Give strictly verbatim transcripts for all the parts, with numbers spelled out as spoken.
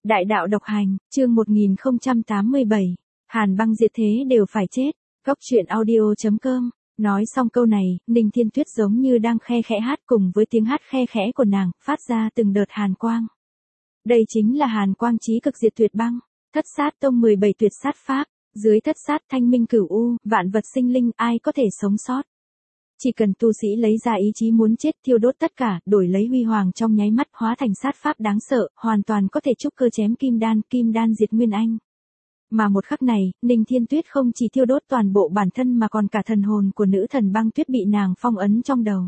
Đại đạo độc hành, chương một nghìn không trăm tám mươi bảy. Hàn băng diệt thế đều phải chết. Góc truyện audio chấm com. Nói xong câu này, Ninh Thiên Tuyết giống như đang khe khẽ hát, cùng với tiếng hát khe khẽ của nàng, phát ra từng đợt hàn quang. Đây chính là hàn quang chí cực diệt tuyệt băng. Thất sát tông mười bảy tuyệt sát pháp. Dưới thất sát thanh minh cửu u, vạn vật sinh linh, ai có thể sống sót. Chỉ cần tu sĩ lấy ra ý chí muốn chết, thiêu đốt tất cả, đổi lấy huy hoàng trong nháy mắt, hóa thành sát pháp đáng sợ, hoàn toàn có thể trúc cơ chém kim đan, kim đan diệt nguyên anh. Mà một khắc này, Ninh Thiên Tuyết không chỉ thiêu đốt toàn bộ bản thân mà còn cả thần hồn của nữ thần băng tuyết bị nàng phong ấn trong đầu.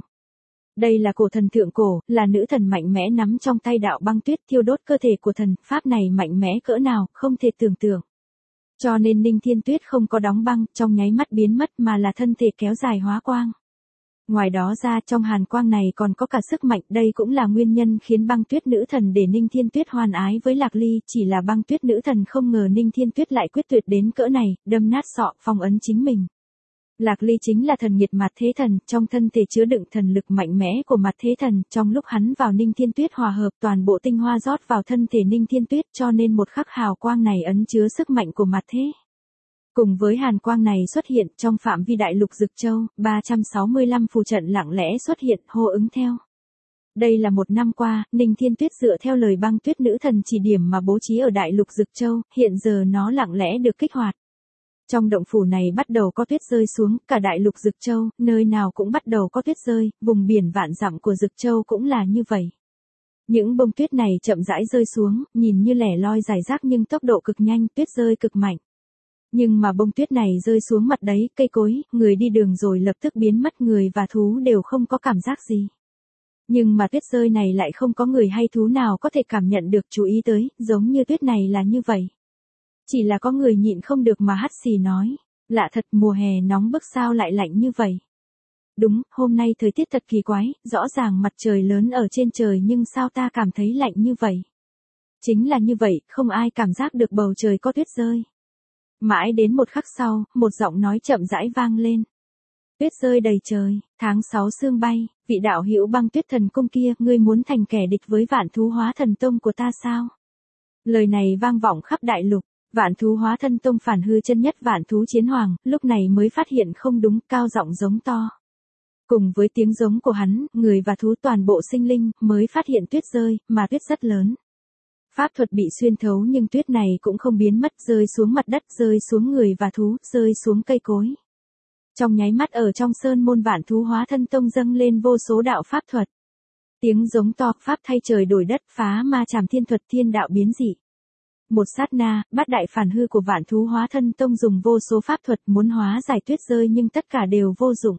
Đây là cổ thần thượng cổ, là nữ thần mạnh mẽ nắm trong tay đạo băng tuyết thiêu đốt cơ thể của thần, pháp này mạnh mẽ cỡ nào, không thể tưởng tượng. Cho nên Ninh Thiên Tuyết không có đóng băng, trong nháy mắt biến mất mà là thân thể kéo dài hóa quang. Ngoài đó ra, trong hàn quang này còn có cả sức mạnh, đây cũng là nguyên nhân khiến băng tuyết nữ thần để Ninh Thiên Tuyết hoan ái với Lạc Ly, chỉ là băng tuyết nữ thần không ngờ Ninh Thiên Tuyết lại quyết tuyệt đến cỡ này, đâm nát sọ, phong ấn chính mình. Lạc Ly chính là thần nhiệt mặt thế thần, trong thân thể chứa đựng thần lực mạnh mẽ của mặt thế thần, trong lúc hắn vào Ninh Thiên Tuyết hòa hợp toàn bộ tinh hoa rót vào thân thể Ninh Thiên Tuyết, cho nên một khắc hào quang này ấn chứa sức mạnh của mặt thế. Cùng với hàn quang này xuất hiện trong phạm vi đại lục Dực Châu, ba trăm sáu mươi lăm phù trận lặng lẽ xuất hiện, hô ứng theo. Đây là một năm qua, Ninh Thiên Tuyết dựa theo lời băng tuyết nữ thần chỉ điểm mà bố trí ở đại lục Dực Châu, hiện giờ nó lặng lẽ được kích hoạt. Trong động phủ này bắt đầu có tuyết rơi xuống, cả đại lục Dực Châu, nơi nào cũng bắt đầu có tuyết rơi, vùng biển vạn dặm của Dực Châu cũng là như vậy. Những bông tuyết này chậm rãi rơi xuống, nhìn như lẻ loi rải rác nhưng tốc độ cực nhanh, tuyết rơi cực mạnh. Nhưng mà bông tuyết này rơi xuống mặt đấy, cây cối, người đi đường rồi lập tức biến mất, người và thú đều không có cảm giác gì. Nhưng mà tuyết rơi này lại không có người hay thú nào có thể cảm nhận được, chú ý tới, giống như tuyết này là như vậy. Chỉ là có người nhịn không được mà hắt xì nói, lạ thật, mùa hè nóng bức sao lại lạnh như vậy. Đúng, hôm nay thời tiết thật kỳ quái, rõ ràng mặt trời lớn ở trên trời nhưng sao ta cảm thấy lạnh như vậy. Chính là như vậy, không ai cảm giác được bầu trời có tuyết rơi. Mãi đến một khắc sau, một giọng nói chậm rãi vang lên. Tuyết rơi đầy trời, tháng sáu sương bay, vị đạo hữu băng tuyết thần cung kia, ngươi muốn thành kẻ địch với vạn thú hóa thần tông của ta sao? Lời này vang vọng khắp đại lục, vạn thú hóa thân tông phản hư chân nhất vạn thú chiến hoàng, lúc này mới phát hiện không đúng, cao giọng giống to. Cùng với tiếng giống của hắn, người và thú toàn bộ sinh linh, mới phát hiện tuyết rơi, mà tuyết rất lớn. Pháp thuật bị xuyên thấu nhưng tuyết này cũng không biến mất, rơi xuống mặt đất, rơi xuống người và thú, rơi xuống cây cối. Trong nháy mắt ở trong sơn môn vạn thú hóa thân tông dâng lên vô số đạo pháp thuật. Tiếng giống to, pháp thay trời đổi đất, phá ma trảm thiên thuật, thiên đạo biến dị. Một sát na, bát đại phản hư của vạn thú hóa thân tông dùng vô số pháp thuật muốn hóa giải tuyết rơi nhưng tất cả đều vô dụng.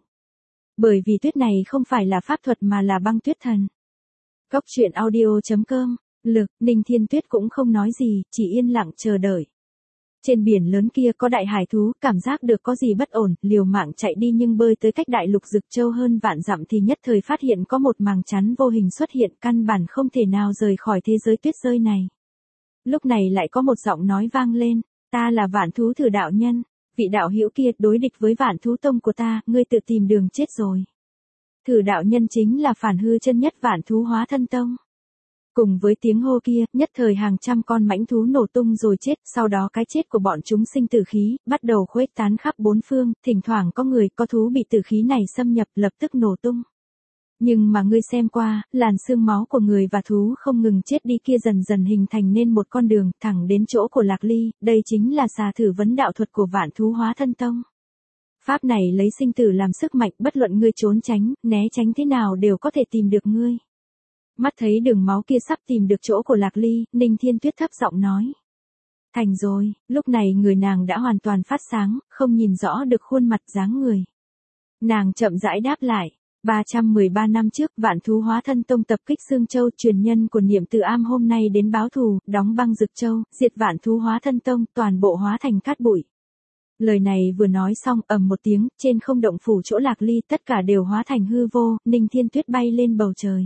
Bởi vì tuyết này không phải là pháp thuật mà là băng tuyết thần. Góc truyện audio chấm com. Lực, Ninh Thiên Tuyết cũng không nói gì, chỉ yên lặng chờ đợi. Trên biển lớn kia có đại hải thú, cảm giác được có gì bất ổn, liều mạng chạy đi nhưng bơi tới cách đại lục Dực Châu hơn vạn dặm thì nhất thời phát hiện có một màng chắn vô hình xuất hiện, căn bản không thể nào rời khỏi thế giới tuyết rơi này. Lúc này lại có một giọng nói vang lên, ta là vạn thú thử đạo nhân, vị đạo hữu kia đối địch với vạn thú tông của ta, ngươi tự tìm đường chết rồi. Thử đạo nhân chính là phản hư chân nhất vạn thú hóa thân tông. Cùng với tiếng hô kia, nhất thời hàng trăm con mãnh thú nổ tung rồi chết, sau đó cái chết của bọn chúng sinh tử khí, bắt đầu khuếch tán khắp bốn phương, thỉnh thoảng có người, có thú bị tử khí này xâm nhập, lập tức nổ tung. Nhưng mà ngươi xem qua, làn xương máu của người và thú không ngừng chết đi kia dần dần hình thành nên một con đường, thẳng đến chỗ của Lạc Ly, đây chính là xà thử vấn đạo thuật của vạn thú hóa thân tông. Pháp này lấy sinh tử làm sức mạnh, bất luận ngươi trốn tránh, né tránh thế nào đều có thể tìm được ngươi. Mắt thấy đường máu kia sắp tìm được chỗ của Lạc Ly, Ninh Thiên Tuyết thấp giọng nói. Thành rồi, lúc này người nàng đã hoàn toàn phát sáng, không nhìn rõ được khuôn mặt dáng người. Nàng chậm rãi đáp lại, ba trăm mười ba năm trước vạn thú hóa thân tông tập kích Sương Châu, truyền nhân của Niệm Từ Am hôm nay đến báo thù, đóng băng Dực Châu, diệt vạn thú hóa thân tông, toàn bộ hóa thành cát bụi. Lời này vừa nói xong, ầm một tiếng, trên không động phủ chỗ Lạc Ly tất cả đều hóa thành hư vô, Ninh Thiên Tuyết bay lên bầu trời.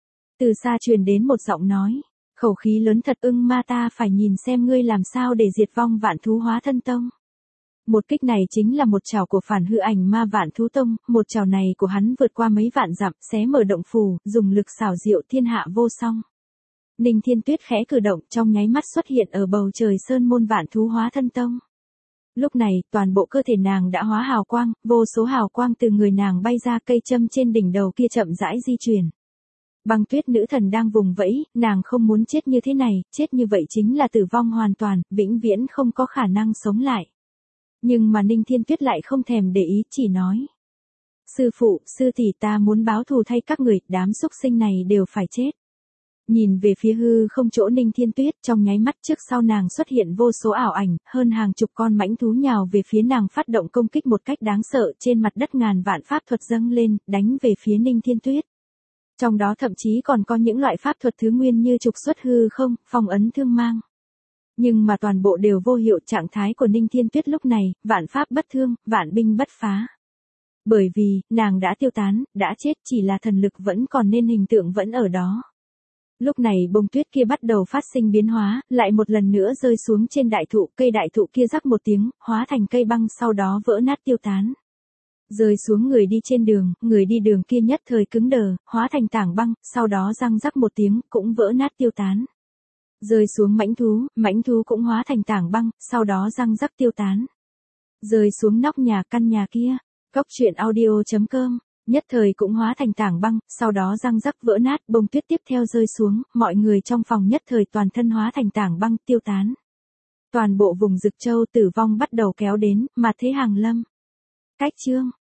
Từ xa truyền đến một giọng nói, khẩu khí lớn thật, ưng ma, ta phải nhìn xem ngươi làm sao để diệt vong vạn thú hóa thân tông. Một kích này chính là một trảo của phản hư ảnh ma vạn thú tông, một trảo này của hắn vượt qua mấy vạn dặm, xé mở động phủ, dùng lực xảo diệu thiên hạ vô song. Ninh Thiên Tuyết khẽ cử động, trong nháy mắt xuất hiện ở bầu trời sơn môn vạn thú hóa thân tông. Lúc này, toàn bộ cơ thể nàng đã hóa hào quang, vô số hào quang từ người nàng bay ra, cây châm trên đỉnh đầu kia chậm rãi di chuyển. Băng Tuyết nữ thần đang vùng vẫy, nàng không muốn chết như thế này, chết như vậy chính là tử vong hoàn toàn, vĩnh viễn không có khả năng sống lại. Nhưng mà Ninh Thiên Tuyết lại không thèm để ý, chỉ nói. Sư phụ, sư tỷ, ta muốn báo thù thay các người, đám súc sinh này đều phải chết. Nhìn về phía hư không chỗ Ninh Thiên Tuyết, trong nháy mắt trước sau nàng xuất hiện vô số ảo ảnh, hơn hàng chục con mãnh thú nhào về phía nàng phát động công kích một cách đáng sợ, trên mặt đất ngàn vạn pháp thuật dâng lên, đánh về phía Ninh Thiên Tuyết. Trong đó thậm chí còn có những loại pháp thuật thứ nguyên như trục xuất hư không, phong ấn thương mang. Nhưng mà toàn bộ đều vô hiệu, trạng thái của Ninh Thiên Tuyết lúc này, vạn pháp bất thương, vạn binh bất phá. Bởi vì, nàng đã tiêu tán, đã chết, chỉ là thần lực vẫn còn nên hình tượng vẫn ở đó. Lúc này bông tuyết kia bắt đầu phát sinh biến hóa, lại một lần nữa rơi xuống trên đại thụ, cây đại thụ kia rắc một tiếng, hóa thành cây băng sau đó vỡ nát tiêu tán. Rơi xuống người đi trên đường, người đi đường kia nhất thời cứng đờ, hóa thành tảng băng, sau đó răng rắc một tiếng, cũng vỡ nát tiêu tán. Rơi xuống mãnh thú, mãnh thú cũng hóa thành tảng băng, sau đó răng rắc tiêu tán. Rơi xuống nóc nhà, căn nhà kia, Cốc truyện audio chấm com, nhất thời cũng hóa thành tảng băng, sau đó răng rắc vỡ nát, bông tuyết tiếp theo rơi xuống, mọi người trong phòng nhất thời toàn thân hóa thành tảng băng, tiêu tán. Toàn bộ vùng Dực Châu tử vong bắt đầu kéo đến, mà thế hàng lâm. Cách chương